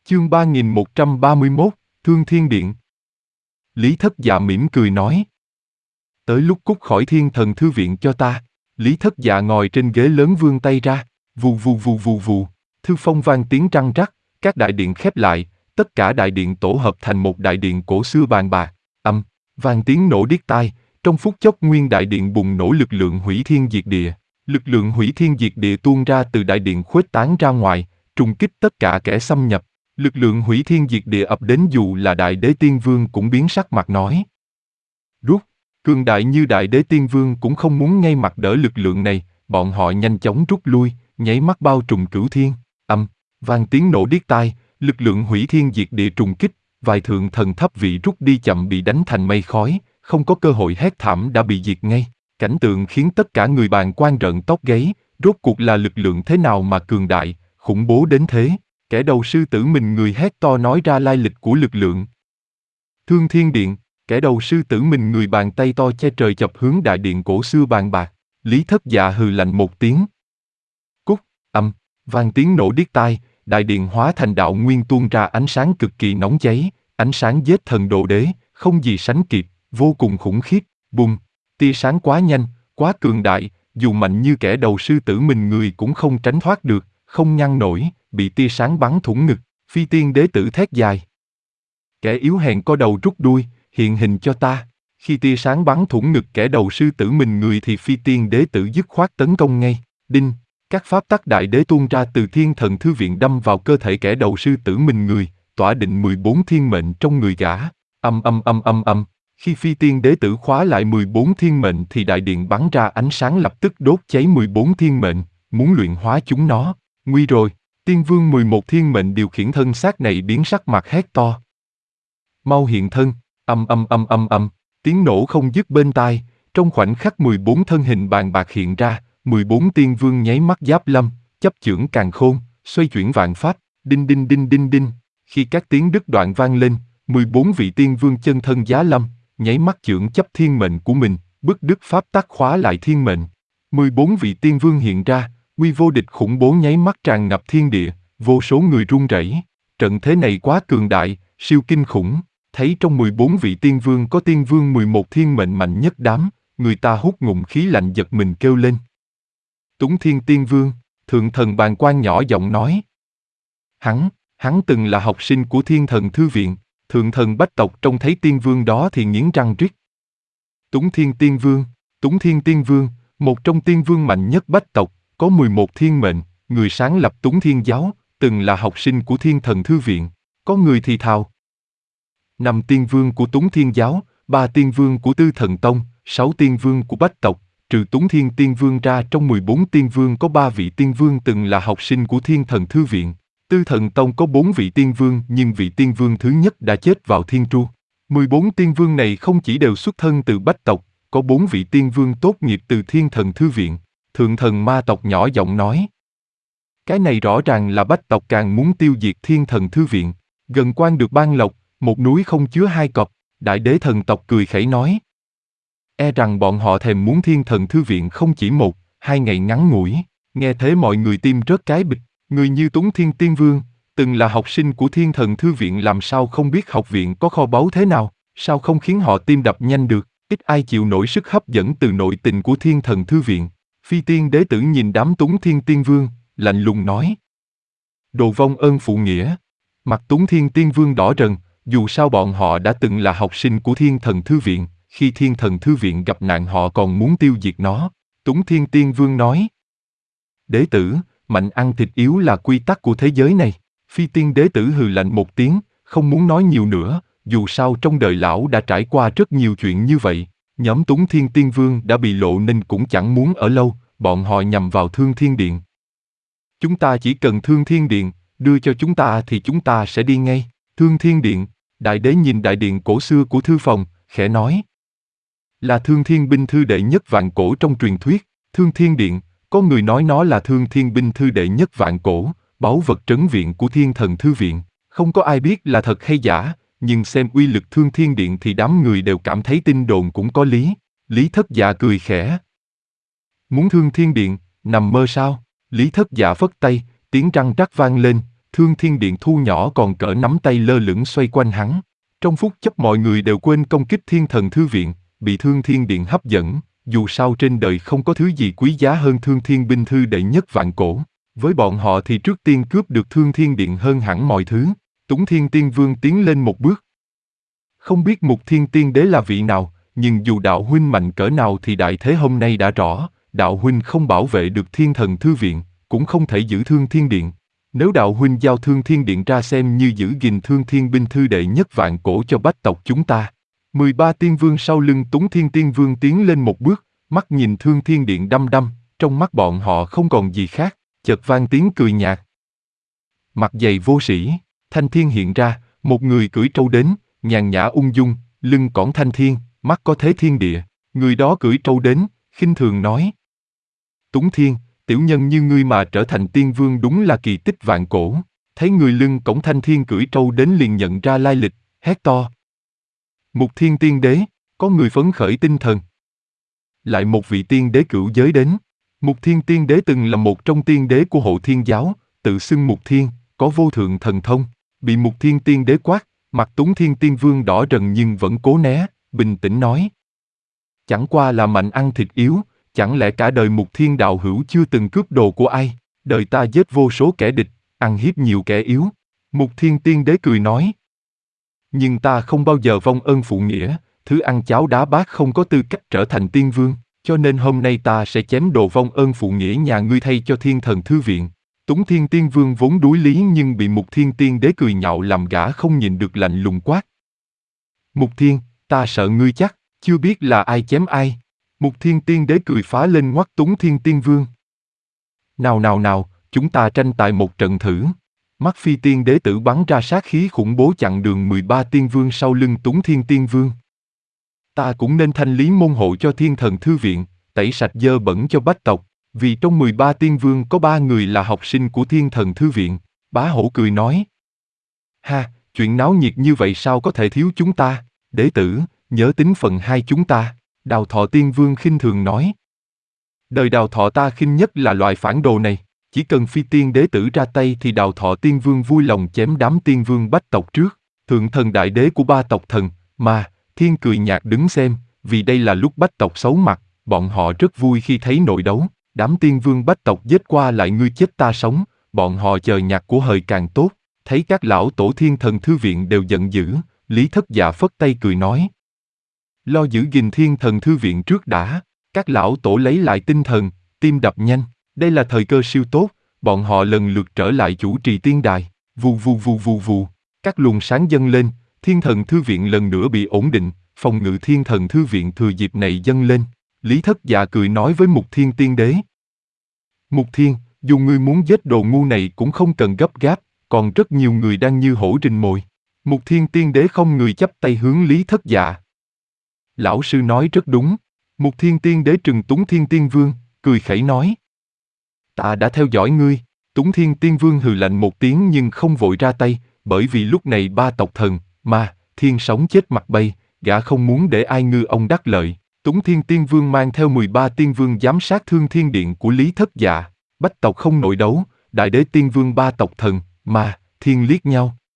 Chương 3131, Thương Thiên Điện. Lý Thất Dạ mỉm cười nói. Tới lúc cút khỏi Thiên Thần Thư Viện cho ta. Lý Thất Dạ ngồi trên ghế lớn vươn tay ra, vù vù vù vù vù, thư phong vang tiếng răng rắc, các đại điện khép lại, tất cả đại điện tổ hợp thành một đại điện cổ xưa bàn bạc, vang tiếng nổ điếc tai, trong phút chốc nguyên đại điện bùng nổ lực lượng hủy thiên diệt địa. Lực lượng hủy thiên diệt địa tuôn ra từ đại điện khuếch tán ra ngoài, trùng kích tất cả kẻ xâm nhập. Lực lượng hủy thiên diệt địa ập đến dù là Đại Đế Tiên Vương cũng biến sắc mặt nói. Rút, cường đại như Đại Đế Tiên Vương cũng không muốn ngay mặt đỡ lực lượng này, bọn họ nhanh chóng rút lui, nháy mắt bao trùm cửu thiên. Vang tiếng nổ điếc tai, lực lượng hủy thiên diệt địa trùng kích, vài thượng thần thấp vị rút đi chậm bị đánh thành mây khói, không có cơ hội hét thảm đã bị diệt ngay. Cảnh tượng khiến tất cả người bàn quan rợn tóc gáy, rốt cuộc là lực lượng thế nào mà cường đại, khủng bố đến thế. Kẻ đầu sư tử mình người hét to nói ra lai lịch của lực lượng. Thương Thiên Điện, kẻ đầu sư tử mình người bàn tay to che trời chập hướng đại điện cổ xưa bàn bạc. Lý Thất Dạ hừ lạnh một tiếng. Cút, vang tiếng nổ điếc tai, đại điện hóa thành đạo nguyên tuôn ra ánh sáng cực kỳ nóng cháy, ánh sáng giết thần đồ đế, không gì sánh kịp, vô cùng khủng khiếp, bùng, tia sáng quá nhanh, quá cường đại, dù mạnh như kẻ đầu sư tử mình người cũng không tránh thoát được, không ngăn nổi, bị tia sáng bắn thủng ngực, Phi Tiên Đế tử thét dài. Kẻ yếu hèn có đầu rút đuôi, hiện hình cho ta. Khi tia sáng bắn thủng ngực kẻ đầu sư tử mình người thì Phi Tiên Đế tử dứt khoát tấn công ngay. Đinh, các pháp tắc đại đế tuôn ra từ Thiên Thần Thư Viện đâm vào cơ thể kẻ đầu sư tử mình người, tỏa định 14 thiên mệnh trong người gã. Khi Phi Tiên Đế tử khóa lại 14 thiên mệnh thì đại điện bắn ra ánh sáng lập tức đốt cháy 14 thiên mệnh, muốn luyện hóa chúng nó. Nguy rồi, Tiên Vương 11 thiên mệnh điều khiển thân xác này biến sắc mặt hét to. Mau hiện thân, tiếng nổ không dứt bên tai, trong khoảnh khắc 14 thân hình bàn bạc hiện ra, 14 tiên vương nháy mắt giáp lâm, chấp chưởng càn khôn, xoay chuyển vạn pháp, đinh đinh đinh đinh đinh. Khi các tiếng đứt đoạn vang lên, 14 vị tiên vương chân thân giá lâm, nháy mắt chưởng chấp thiên mệnh của mình, bức đứt pháp tắc khóa lại thiên mệnh. 14 vị tiên vương hiện ra, uy vô địch khủng bố nháy mắt tràn ngập thiên địa, vô số người run rẩy. Trận thế này quá cường đại, siêu kinh khủng. Thấy trong 14 vị tiên vương có tiên vương 11 thiên mệnh mạnh nhất đám, người ta hút ngụm khí lạnh giật mình kêu lên. Túng Thiên Tiên Vương, Thượng Thần Bàn Quan nhỏ giọng nói. Hắn từng là học sinh của Thiên Thần Thư Viện, Thượng Thần Bách Tộc trông thấy tiên vương đó thì nghiến răng rít. Túng Thiên Tiên Vương, một trong tiên vương mạnh nhất Bách Tộc, có 11 thiên mệnh, người sáng lập Túng Thiên Giáo, từng là học sinh của Thiên Thần Thư Viện. Có người thì thào. 5 tiên vương của Túng Thiên Giáo, 3 tiên vương của Tư Thần Tông, 6 tiên vương của Bách Tộc, trừ Túng Thiên Tiên Vương ra trong 14 tiên vương có 3 vị tiên vương từng là học sinh của Thiên Thần Thư Viện. Tư Thần Tông có 4 vị tiên vương nhưng vị tiên vương thứ nhất đã chết vào Thiên Tru. 14 tiên vương này không chỉ đều xuất thân từ Bách Tộc, có 4 vị tiên vương tốt nghiệp từ Thiên Thần Thư Viện. Thượng Thần Ma Tộc nhỏ giọng nói. Cái này rõ ràng là Bách Tộc càng muốn tiêu diệt Thiên Thần Thư Viện. Gần quan được ban lộc, một núi không chứa hai cọp, Đại Đế Thần Tộc cười khẩy nói. E rằng bọn họ thèm muốn Thiên Thần Thư Viện không chỉ 1-2 ngày ngắn ngủi. Nghe thế mọi người tim rớt cái bịch. Người như Túng Thiên Tiên Vương, từng là học sinh của Thiên Thần Thư Viện làm sao không biết học viện có kho báu thế nào, sao không khiến họ tim đập nhanh được, ít ai chịu nổi sức hấp dẫn từ nội tình của Thiên Thần Thư Viện. Phi Tiên Đế tử nhìn đám Túng Thiên Tiên Vương, lạnh lùng nói. Đồ vong ơn phụ nghĩa. Mặt Túng Thiên Tiên Vương đỏ rần, dù sao bọn họ đã từng là học sinh của Thiên Thần Thư Viện, khi Thiên Thần Thư Viện gặp nạn họ còn muốn tiêu diệt nó. Túng Thiên Tiên Vương nói. Đế tử, mạnh ăn thịt yếu là quy tắc của thế giới này. Phi Tiên Đế tử hừ lạnh một tiếng, không muốn nói nhiều nữa, dù sao trong đời lão đã trải qua rất nhiều chuyện như vậy. Nhóm Túng Thiên Tiên Vương đã bị lộ nên cũng chẳng muốn ở lâu, bọn họ nhằm vào Thương Thiên Điện. Chúng ta chỉ cần Thương Thiên Điện, đưa cho chúng ta thì chúng ta sẽ đi ngay. Thương Thiên Điện, Đại Đế nhìn đại điện cổ xưa của thư phòng, khẽ nói. Là Thương Thiên binh thư đệ nhất vạn cổ trong truyền thuyết, Thương Thiên Điện, có người nói nó là Thương Thiên binh thư đệ nhất vạn cổ, báu vật trấn viện của Thiên Thần Thư Viện. Không có ai biết là thật hay giả, nhưng xem uy lực Thương Thiên Điện thì đám người đều cảm thấy tin đồn cũng có lý. Lý Thất Dạ cười khẽ. Muốn Thương Thiên Điện, nằm mơ sao? Lý Thất Dạ phất tay, tiếng răng rắc vang lên, Thương Thiên Điện thu nhỏ còn cỡ nắm tay lơ lửng xoay quanh hắn. Trong phút chốc mọi người đều quên công kích Thiên Thần Thư Viện, bị Thương Thiên Điện hấp dẫn, dù sao trên đời không có thứ gì quý giá hơn Thương Thiên binh thư đệ nhất vạn cổ. Với bọn họ thì trước tiên cướp được Thương Thiên Điện hơn hẳn mọi thứ. Túng Thiên Tiên Vương tiến lên một bước. Không biết Mục Thiên Tiên Đế là vị nào, nhưng dù đạo huynh mạnh cỡ nào thì đại thế hôm nay đã rõ, đạo huynh không bảo vệ được Thiên Thần Thư Viện, cũng không thể giữ Thương Thiên Điện. Nếu đạo huynh giao Thương Thiên Điện ra xem như giữ gìn Thương Thiên binh thư đệ nhất vạn cổ cho bách tộc chúng ta. 13 tiên vương sau lưng Túng Thiên Tiên Vương tiến lên một bước, mắt nhìn Thương Thiên Điện đăm đăm, trong mắt bọn họ không còn gì khác, chợt vang tiếng cười nhạt. Mặt dày vô sĩ, Thanh Thiên hiện ra, một người cưỡi trâu đến, nhàn nhã ung dung, lưng cõng thanh thiên, mắt có thế thiên địa. Người đó cưỡi trâu đến, khinh thường nói: Túng Thiên, tiểu nhân như ngươi mà trở thành tiên vương đúng là kỳ tích vạn cổ. Thấy người lưng cõng thanh thiên cưỡi trâu đến liền nhận ra lai lịch, hét to: Mục Thiên Tiên Đế, có người phấn khởi tinh thần. Lại một vị tiên đế cửu giới đến. Mục Thiên Tiên Đế từng là một trong tiên đế của Hộ Thiên giáo, tự xưng Mục Thiên, có vô thượng thần thông. Bị Mục Thiên Tiên Đế quát, mặt Túng Thiên Tiên Vương đỏ rần nhưng vẫn cố né, bình tĩnh nói: Chẳng qua là mạnh ăn thịt yếu, chẳng lẽ cả đời Mục Thiên đạo hữu chưa từng cướp đồ của ai? Đời ta giết vô số kẻ địch, ăn hiếp nhiều kẻ yếu. Mục Thiên Tiên Đế cười nói: Nhưng ta không bao giờ vong ơn phụ nghĩa, thứ ăn cháo đá bát không có tư cách trở thành tiên vương, cho nên hôm nay ta sẽ chém đồ vong ơn phụ nghĩa nhà ngươi thay cho Thiên Thần Thư Viện. Túng Thiên Tiên Vương vốn đuối lý nhưng bị Mục Thiên Tiên Đế cười nhạo làm gã không nhìn được lạnh lùng quát: Mục Thiên, ta sợ ngươi chắc, chưa biết là ai chém ai. Mục Thiên Tiên Đế cười phá lên ngoắt Túng Thiên Tiên Vương. Nào, chúng ta tranh tài một trận thử. Mắt Phi Tiên Đế tử bắn ra sát khí khủng bố chặn đường 13 tiên vương sau lưng Túng Thiên Tiên Vương. Ta cũng nên thanh lý môn hộ cho Thiên Thần Thư Viện, tẩy sạch dơ bẩn cho bách tộc, vì trong 13 tiên vương có 3 người là học sinh của Thiên Thần Thư Viện. Bá Hổ cười nói: Ha, chuyện náo nhiệt như vậy sao có thể thiếu chúng ta, đế tử, nhớ tính phận hai chúng ta. Đào Thọ Tiên Vương khinh thường nói: Đời Đào Thọ ta khinh nhất là loại phản đồ này, chỉ cần Phi Tiên Đế tử ra tay thì Đào Thọ Tiên Vương vui lòng chém đám tiên vương bách tộc trước. Thượng thần đại đế của 3 tộc thần, mà, Thiên cười nhạt đứng xem, vì đây là lúc bách tộc xấu mặt, bọn họ rất vui khi thấy nội đấu. Đám tiên vương bách tộc giết qua lại ngươi chết ta sống, bọn họ chờ nhạc của hời càng tốt. Thấy các lão tổ Thiên Thần Thư Viện đều giận dữ, Lý Thất Dạ phất tay cười nói: Lo giữ gìn Thiên Thần Thư Viện trước đã. Các lão tổ lấy lại tinh thần, tim đập nhanh, đây là thời cơ siêu tốt, bọn họ lần lượt trở lại chủ trì tiên đài. Vù, các luồng sáng dâng lên, Thiên Thần Thư Viện lần nữa bị ổn định, phòng ngự Thiên Thần Thư Viện thừa dịp này dâng lên. Lý Thất Dạ cười nói với Mục Thiên Tiên Đế: Mục Thiên, dù ngươi muốn giết đồ ngu này cũng không cần gấp gáp, còn rất nhiều người đang như hổ rình mồi. Mục Thiên Tiên Đế không người chắp tay hướng Lý Thất Dạ. Lão sư nói rất đúng. Mục Thiên Tiên Đế trừng Túng Thiên Tiên Vương, cười khẩy nói: Ta đã theo dõi ngươi. Túng Thiên Tiên Vương hừ lạnh một tiếng nhưng không vội ra tay, bởi vì lúc này 3 tộc thần, ma, thiên sống chết mặt bay, gã không muốn để ai ngư ông đắc lợi. Túng Thiên Tiên Vương mang theo 13 tiên vương giám sát Thương Thiên Điện của Lý Thất Dạ. Bách tộc không nội đấu, đại đế tiên vương 3 tộc thần, ma, thiên liếc nhau,